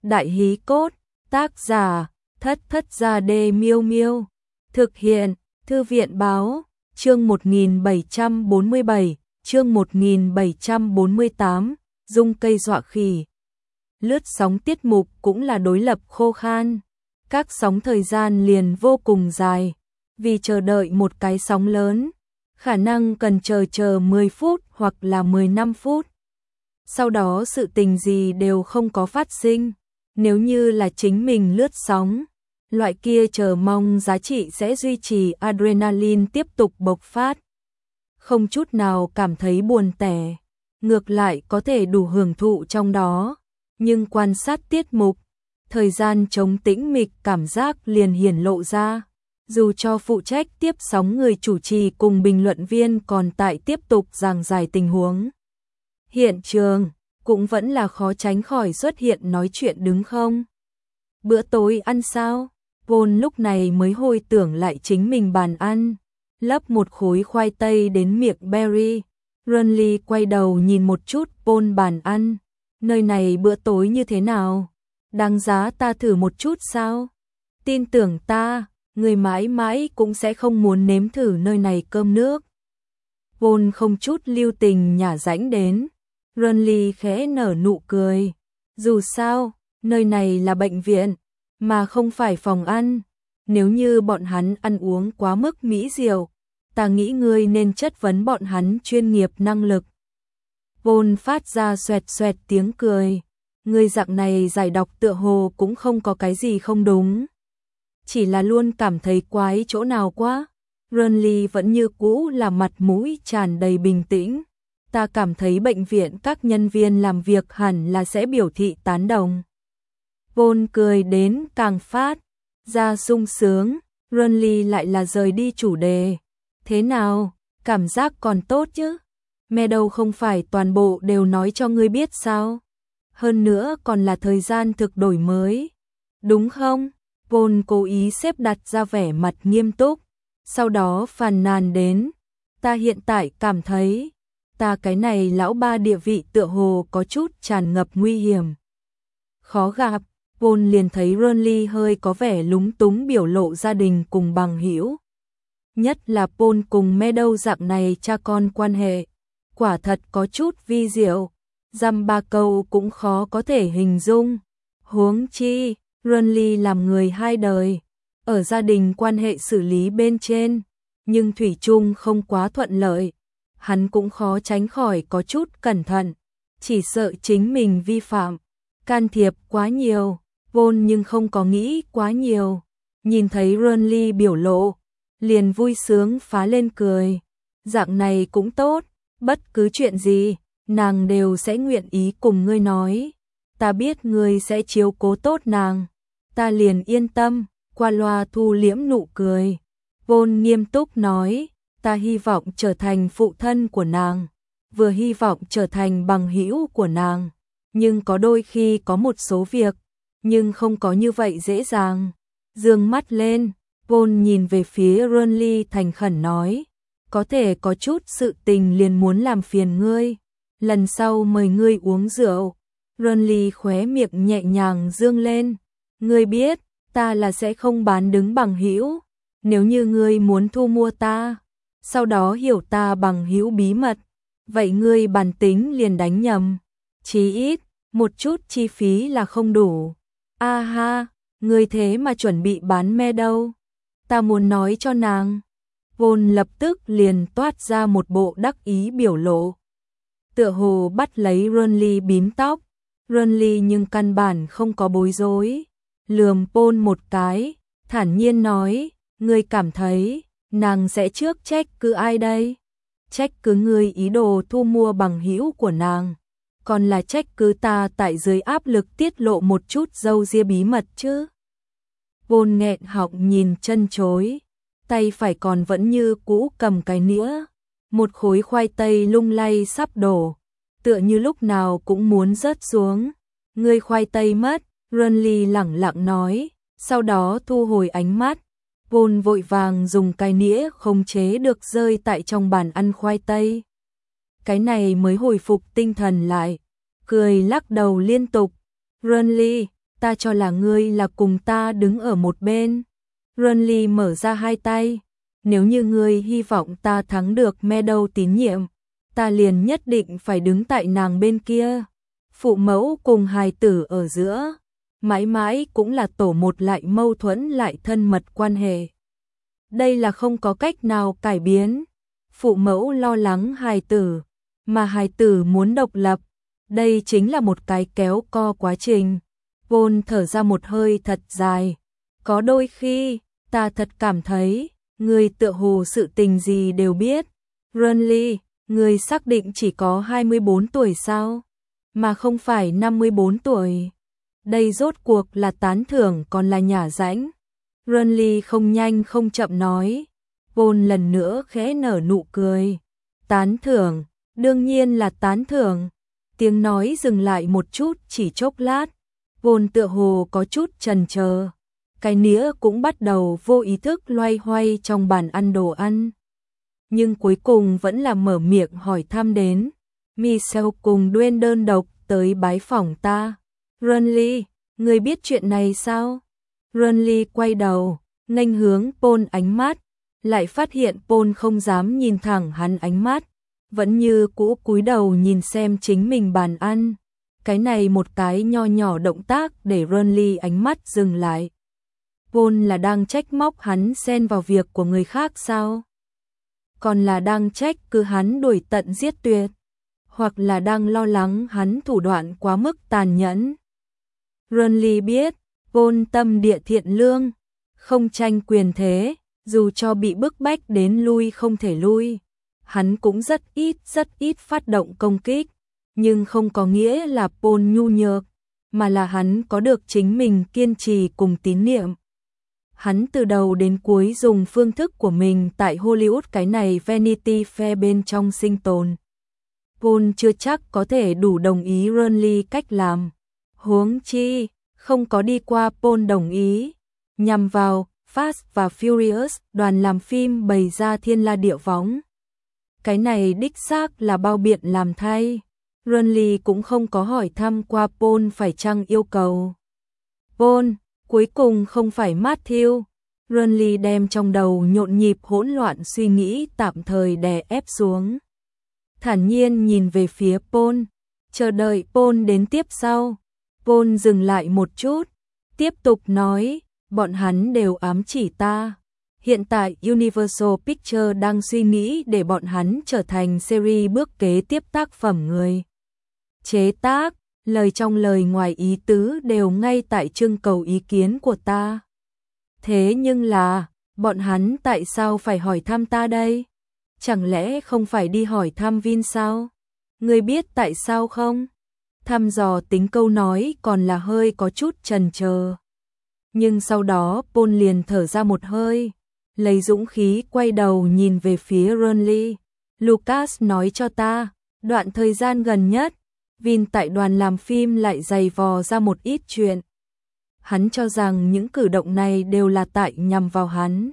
Đại hí cốt, tác giả, Thất Thất Gia Đê Miêu Miêu. Thực hiện, Thư viện báo, chương 1747, chương 1748, dung cây dọa khỉ. Lướt sóng tiết mục cũng là đối lập khô khan. Các sóng thời gian liền vô cùng dài. Vì chờ đợi một cái sóng lớn, khả năng cần chờ 10 phút hoặc là 15 phút. Sau đó sự tình gì đều không có phát sinh. Nếu như là chính mình lướt sóng, loại kia chờ mong giá trị sẽ duy trì adrenaline tiếp tục bộc phát. Không chút nào cảm thấy buồn tẻ, ngược lại có thể đủ hưởng thụ trong đó. Nhưng quan sát tiết mục, thời gian trống tĩnh mịch cảm giác liền hiển lộ ra. Dù cho phụ trách tiếp sóng người chủ trì cùng bình luận viên còn tại tiếp tục giảng giải tình huống hiện trường, cũng vẫn là khó tránh khỏi xuất hiện nói chuyện đứng không. Bữa tối ăn sao? Paul lúc này mới hồi tưởng lại chính mình bàn ăn, lấp một khối khoai tây đến miệng Barry. Ronly quay đầu nhìn một chút Paul bàn ăn. Nơi này bữa tối như thế nào? Đáng giá ta thử một chút sao? Tin tưởng ta, người mãi mãi cũng sẽ không muốn nếm thử nơi này cơm nước. Paul không chút lưu tình nhả rãnh đến. Ronly khẽ nở nụ cười. Dù sao, nơi này là bệnh viện, mà không phải phòng ăn. Nếu như bọn hắn ăn uống quá mức mỹ diệu, ta nghĩ ngươi nên chất vấn bọn hắn chuyên nghiệp năng lực. Paul phát ra xoẹt xoẹt tiếng cười. Ngươi dạng này giải đọc tựa hồ cũng không có cái gì không đúng. Chỉ là luôn cảm thấy quái chỗ nào quá. Ronly vẫn như cũ là mặt mũi tràn đầy bình tĩnh. Ta cảm thấy bệnh viện các nhân viên làm việc hẳn là sẽ biểu thị tán đồng. Paul cười đến càng phát ra sung sướng. Ronly lại là rời đi chủ đề. Thế nào, cảm giác còn tốt chứ? Meadow không phải toàn bộ đều nói cho ngươi biết sao? Hơn nữa còn là thời gian thực đổi mới. Đúng không? Paul cố ý xếp đặt ra vẻ mặt nghiêm túc. Sau đó phàn nàn đến. Ta hiện tại cảm thấy, ta cái này lão ba địa vị tựa hồ có chút tràn ngập nguy hiểm. Khó gặp, Paul liền thấy Ronly hơi có vẻ lúng túng biểu lộ gia đình cùng bằng hữu. Nhất là Paul cùng Meadow dạng này cha con quan hệ. Quả thật có chút vi diệu. Dăm ba câu cũng khó có thể hình dung. Huống chi, Ronly làm người hai đời. Ở gia đình quan hệ xử lý bên trên, nhưng thủy chung không quá thuận lợi. Hắn cũng khó tránh khỏi có chút cẩn thận, chỉ sợ chính mình vi phạm, can thiệp quá nhiều. Paul nhưng không có nghĩ quá nhiều. Nhìn thấy Ronly biểu lộ, liền vui sướng phá lên cười. Dạng này cũng tốt, bất cứ chuyện gì, nàng đều sẽ nguyện ý cùng ngươi nói. Ta biết ngươi sẽ chiếu cố tốt nàng, ta liền yên tâm. Qua loa thu liễm nụ cười. Paul nghiêm túc nói, ta hy vọng trở thành phụ thân của nàng, vừa hy vọng trở thành bằng hữu của nàng. Nhưng có đôi khi có một số việc, nhưng không có như vậy dễ dàng. Dương mắt lên, Paul nhìn về phía Ronly thành khẩn nói, có thể có chút sự tình liền muốn làm phiền ngươi. Lần sau mời ngươi uống rượu. Ronly khóe miệng nhẹ nhàng dương lên. Ngươi biết, ta là sẽ không bán đứng bằng hữu. Nếu như ngươi muốn thu mua ta, sau đó hiểu ta bằng hữu bí mật, vậy ngươi bản tính liền đánh nhầm. Chí ít, một chút chi phí là không đủ. A ha, ngươi thế mà chuẩn bị bán Meadow. Ta muốn nói cho nàng. Paul lập tức liền toát ra một bộ đắc ý biểu lộ. Tựa hồ bắt lấy Ronly bím tóc. Ronly nhưng căn bản không có bối rối. Lườm Paul một cái, thản nhiên nói, ngươi cảm thấy, nàng sẽ trước trách cứ ai đây? Trách cứ ngươi ý đồ thu mua bằng hữu của nàng, còn là trách cứ ta tại dưới áp lực tiết lộ một chút râu ria bí mật chứ? Paul nghẹn họng nhìn chân chối, tay phải còn vẫn như cũ cầm cái nĩa, một khối khoai tây lung lay sắp đổ, tựa như lúc nào cũng muốn rớt xuống. Ngươi khoai tây mất. Ronly lẳng lặng nói, sau đó thu hồi ánh mắt. Paul vội vàng dùng cái nĩa không chế được rơi tại trong bàn ăn khoai tây. Cái này mới hồi phục tinh thần lại, cười lắc đầu liên tục. Ronly, ta cho là ngươi là cùng ta đứng ở một bên. Renly mở ra hai tay. Nếu như ngươi hy vọng ta thắng được Meadow tín nhiệm, ta liền nhất định phải đứng tại nàng bên kia. Phụ mẫu cùng hài tử ở giữa, mãi mãi cũng là tổ một lại mâu thuẫn lại thân mật quan hệ. Đây là không có cách nào cải biến. Phụ mẫu lo lắng hài tử, mà hài tử muốn độc lập. Đây chính là một cái kéo co quá trình. Paul thở ra một hơi thật dài. Có đôi khi, ta thật cảm thấy, ngươi tựa hồ sự tình gì đều biết. Renly, ngươi xác định chỉ có 24 tuổi sao? Mà không phải 54 tuổi. Đây rốt cuộc là tán thưởng còn là nhả rãnh. Renly không nhanh không chậm nói. Paul lần nữa khẽ nở nụ cười. Tán thưởng, đương nhiên là tán thưởng. Tiếng nói dừng lại một chút chỉ chốc lát. Paul tựa hồ có chút chần chờ. Cái nĩa cũng bắt đầu vô ý thức loay hoay trong bàn ăn đồ ăn. Nhưng cuối cùng vẫn là mở miệng hỏi thăm đến. Michelle cùng Dwayne đơn độc tới bái phỏng ta. Renly, ngươi biết chuyện này sao? Renly quay đầu, nghênh hướng Paul ánh mắt, lại phát hiện Paul không dám nhìn thẳng hắn ánh mắt, vẫn như cũ cúi đầu nhìn xem chính mình bàn ăn. Cái này một cái nho nhỏ động tác để Renly ánh mắt dừng lại. Paul là đang trách móc hắn xen vào việc của người khác sao? Còn là đang trách cứ hắn đuổi tận giết tuyệt? Hoặc là đang lo lắng hắn thủ đoạn quá mức tàn nhẫn? Renly biết, Paul tâm địa thiện lương, không tranh quyền thế, dù cho bị bức bách đến lui không thể lui. Hắn cũng rất ít phát động công kích, nhưng không có nghĩa là Paul nhu nhược, mà là hắn có được chính mình kiên trì cùng tín niệm. Hắn từ đầu đến cuối dùng phương thức của mình tại Hollywood cái này Vanity Fair bên trong sinh tồn. Paul chưa chắc có thể đủ đồng ý Renly cách làm. Huống chi, không có đi qua Paul đồng ý. Nhằm vào Fast và Furious, đoàn làm phim bày ra thiên la địa võng. Cái này đích xác là bao biện làm thay. Renly cũng không có hỏi thăm qua Paul phải chăng yêu cầu. Paul, cuối cùng không phải Matthew. Renly đem trong đầu nhộn nhịp hỗn loạn suy nghĩ tạm thời đè ép xuống. Thản nhiên nhìn về phía Paul, chờ đợi Paul đến tiếp sau. Paul dừng lại một chút, tiếp tục nói, bọn hắn đều ám chỉ ta. Hiện tại Universal Pictures đang suy nghĩ để bọn hắn trở thành series bước kế tiếp tác phẩm người chế tác, lời trong lời ngoài ý tứ đều ngay tại trưng cầu ý kiến của ta. Thế nhưng là, bọn hắn tại sao phải hỏi thăm ta đây? Chẳng lẽ không phải đi hỏi thăm Vin sao? Ngươi biết tại sao không? Thăm dò tính câu nói còn là hơi có chút chần chờ. Nhưng sau đó Paul liền thở ra một hơi, lấy dũng khí quay đầu nhìn về phía Renly. Lucas nói cho ta, đoạn thời gian gần nhất, Vin tại đoàn làm phim lại giày vò ra một ít chuyện. Hắn cho rằng những cử động này đều là tại nhằm vào hắn.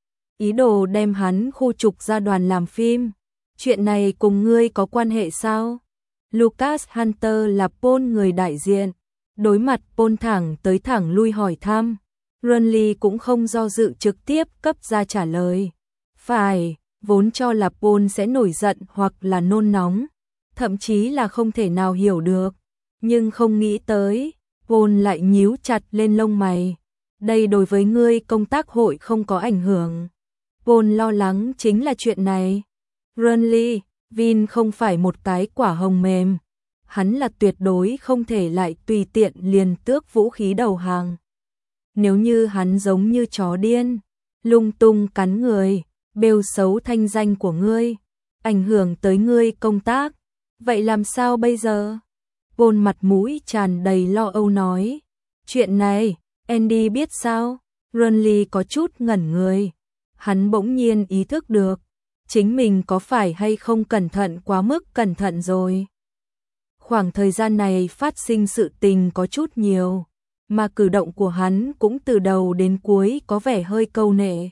Ý đồ đem hắn khu trục ra đoàn làm phim. Chuyện này cùng ngươi có quan hệ sao? Lucas Hunter là Paul người đại diện. Đối mặt Paul thẳng tới thẳng lui hỏi thăm. Renly cũng không do dự trực tiếp cấp ra trả lời. Phải, vốn cho là Paul sẽ nổi giận hoặc là nôn nóng. Thậm chí là không thể nào hiểu được. Nhưng không nghĩ tới, Paul lại nhíu chặt lên lông mày. Đây đối với ngươi công tác hội không có ảnh hưởng. Paul lo lắng chính là chuyện này. Renly, Vin không phải một cái quả hồng mềm. Hắn là tuyệt đối không thể lại tùy tiện liền tước vũ khí đầu hàng. Nếu như hắn giống như chó điên, lung tung cắn người, bêu xấu thanh danh của ngươi, ảnh hưởng tới ngươi công tác, vậy làm sao bây giờ? Paul mặt mũi tràn đầy lo âu nói. Chuyện này, Andy biết sao? Renly có chút ngẩn người. Hắn bỗng nhiên ý thức được, chính mình có phải hay không cẩn thận quá mức cẩn thận rồi. Khoảng thời gian này phát sinh sự tình có chút nhiều, mà cử động của hắn cũng từ đầu đến cuối có vẻ hơi câu nệ.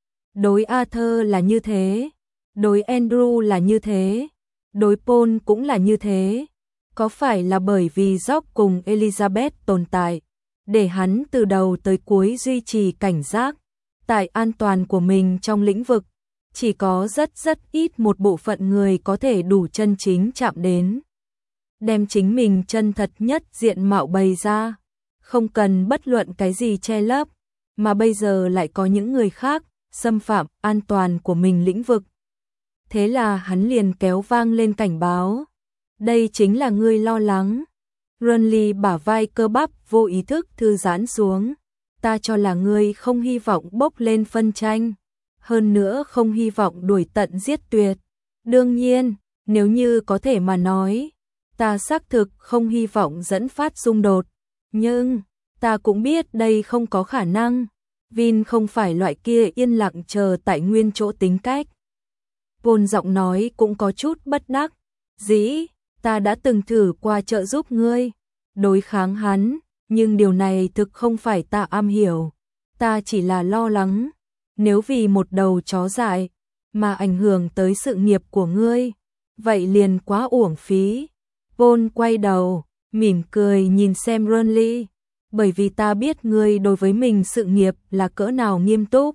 Đối Arthur là như thế, đối Andrew là như thế, đối Paul cũng là như thế. Có phải là bởi vì George cùng Elizabeth tồn tại, để hắn từ đầu tới cuối duy trì cảnh giác, tại an toàn của mình trong lĩnh vực. Chỉ có rất ít một bộ phận người có thể đủ chân chính chạm đến. Đem chính mình chân thật nhất diện mạo bày ra, không cần bất luận cái gì che lấp, mà bây giờ lại có những người khác xâm phạm an toàn của mình lĩnh vực. Thế là hắn liền kéo vang lên cảnh báo. Đây chính là ngươi lo lắng. Renly bả vai cơ bắp vô ý thức thư giãn xuống. Ta cho là ngươi không hy vọng bốc lên phân tranh, hơn nữa không hy vọng đuổi tận giết tuyệt. Đương nhiên, nếu như có thể mà nói, ta xác thực không hy vọng dẫn phát xung đột, nhưng ta cũng biết đây không có khả năng. Vin không phải loại kia yên lặng chờ tại nguyên chỗ tính cách. Vôn giọng nói cũng có chút bất đắc dĩ. Ta đã từng thử qua trợ giúp ngươi đối kháng hắn, nhưng điều này thực không phải ta am hiểu. Ta chỉ là lo lắng, nếu vì một đầu chó dại mà ảnh hưởng tới sự nghiệp của ngươi, vậy liền quá uổng phí. Vôn quay đầu, mỉm cười nhìn xem Renly, bởi vì ta biết ngươi đối với mình sự nghiệp là cỡ nào nghiêm túc.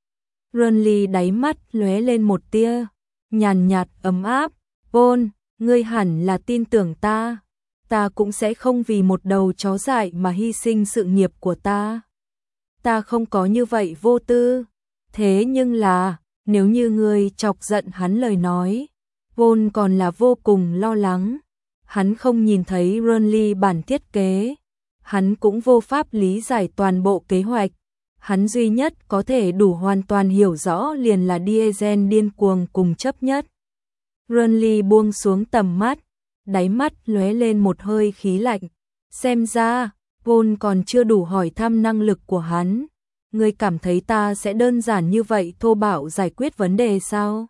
Renly đáy mắt lóe lên một tia nhàn nhạt ấm áp. Vôn, ngươi hẳn là tin tưởng ta. Ta cũng sẽ không vì một đầu chó dại mà hy sinh sự nghiệp của ta. Ta không có như vậy vô tư. Thế nhưng là, nếu như ngươi chọc giận hắn lời nói, Vôn còn là vô cùng lo lắng. Hắn không nhìn thấy Renly bản thiết kế, hắn cũng vô pháp lý giải toàn bộ kế hoạch. Hắn duy nhất có thể đủ hoàn toàn hiểu rõ liền là Diesel điên cuồng cùng chấp nhất. Renly buông xuống tầm mắt, đáy mắt lóe lên một hơi khí lạnh. Xem ra, Vôn còn chưa đủ hỏi thăm năng lực của hắn. Ngươi cảm thấy ta sẽ đơn giản như vậy thô bạo giải quyết vấn đề sao?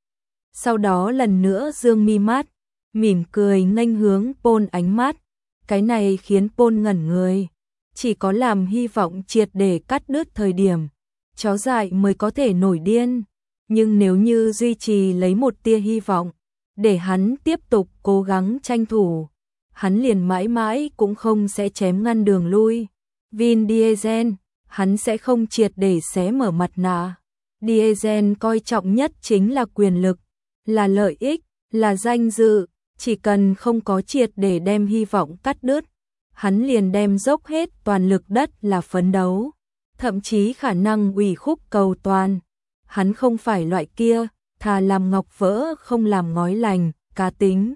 Sau đó lần nữa dương mi mắt, mỉm cười nghênh hướng Paul ánh mắt. Cái này khiến Paul ngẩn người. Chỉ có làm hy vọng triệt để cắt đứt thời điểm, chó dại mới có thể nổi điên. Nhưng nếu như duy trì lấy một tia hy vọng, để hắn tiếp tục cố gắng tranh thủ, hắn liền mãi mãi cũng không sẽ chém ngăn đường lui. Vin Diesel, hắn sẽ không triệt để xé mở mặt nạ. Diesel coi trọng nhất chính là quyền lực, là lợi ích, là danh dự. Chỉ cần không có triệt để đem hy vọng cắt đứt, hắn liền đem dốc hết toàn lực đất là phấn đấu, thậm chí khả năng ủy khúc cầu toàn. Hắn không phải loại kia, thà làm ngọc vỡ không làm ngói lành, cá tính.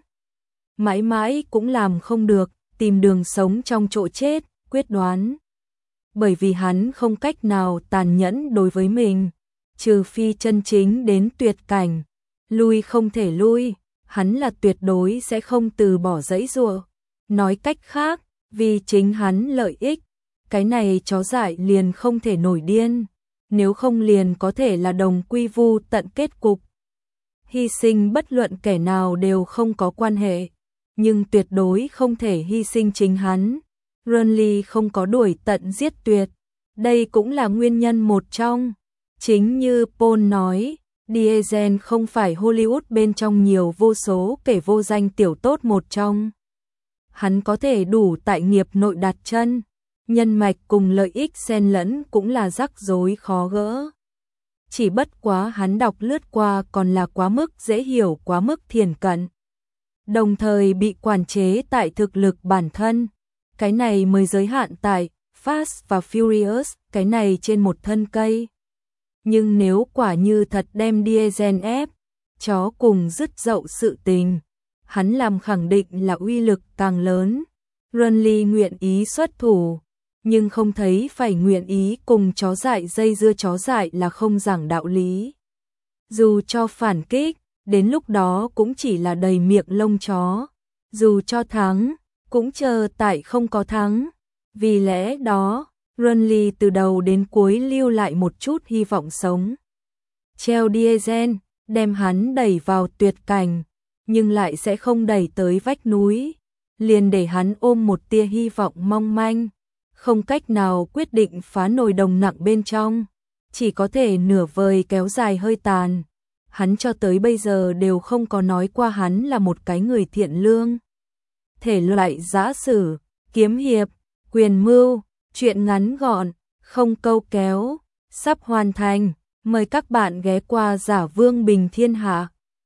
Mãi mãi cũng làm không được, tìm đường sống trong chỗ chết, quyết đoán. Bởi vì hắn không cách nào tàn nhẫn đối với mình, trừ phi chân chính đến tuyệt cảnh, lui không thể lui, hắn là tuyệt đối sẽ không từ bỏ giãy giụa. Nói cách khác, vì chính hắn lợi ích, cái này chó dại liền không thể nổi điên, nếu không liền có thể là đồng quy vu tận kết cục. Hy sinh bất luận kẻ nào đều không có quan hệ, nhưng tuyệt đối không thể hy sinh chính hắn. Renly không có đuổi tận giết tuyệt, đây cũng là nguyên nhân một trong. Chính như Paul nói, Diesel không phải Hollywood bên trong nhiều vô số kẻ vô danh tiểu tốt một trong. Hắn có thể đủ tại nghiệp nội đặt chân, nhân mạch cùng lợi ích xen lẫn cũng là rắc rối khó gỡ. Chỉ bất quá hắn đọc lướt qua còn là quá mức dễ hiểu, quá mức thiển cận. Đồng thời bị quản chế tại thực lực bản thân. Cái này mới giới hạn tại Fast và Furious, cái này trên một thân cây. Nhưng nếu quả như thật đem Diesel ép, chó cùng dứt dậu sự tình, hắn làm khẳng định là uy lực càng lớn. Renly nguyện ý xuất thủ, nhưng không thấy phải nguyện ý cùng chó dại dây dưa. Chó dại là không giảng đạo lý. Dù cho phản kích, đến lúc đó cũng chỉ là đầy miệng lông chó. Dù cho thắng, cũng chờ tại không có thắng. Vì lẽ đó, Renly từ đầu đến cuối lưu lại một chút hy vọng sống. Treo Diesel, đem hắn đẩy vào tuyệt cảnh, nhưng lại sẽ không đẩy tới vách núi. Liền để hắn ôm một tia hy vọng mong manh, không cách nào quyết định phá nồi đồng nặng bên trong, chỉ có thể nửa vời kéo dài hơi tàn. Hắn cho tới bây giờ đều không có nói qua hắn là một cái người thiện lương. Thể loại giã sử, kiếm hiệp, quyền mưu, Chuyện ngắn gọn, không câu kéo, sắp hoàn thành. Mời các bạn ghé qua Giả Vương Bình Thiên Hạ.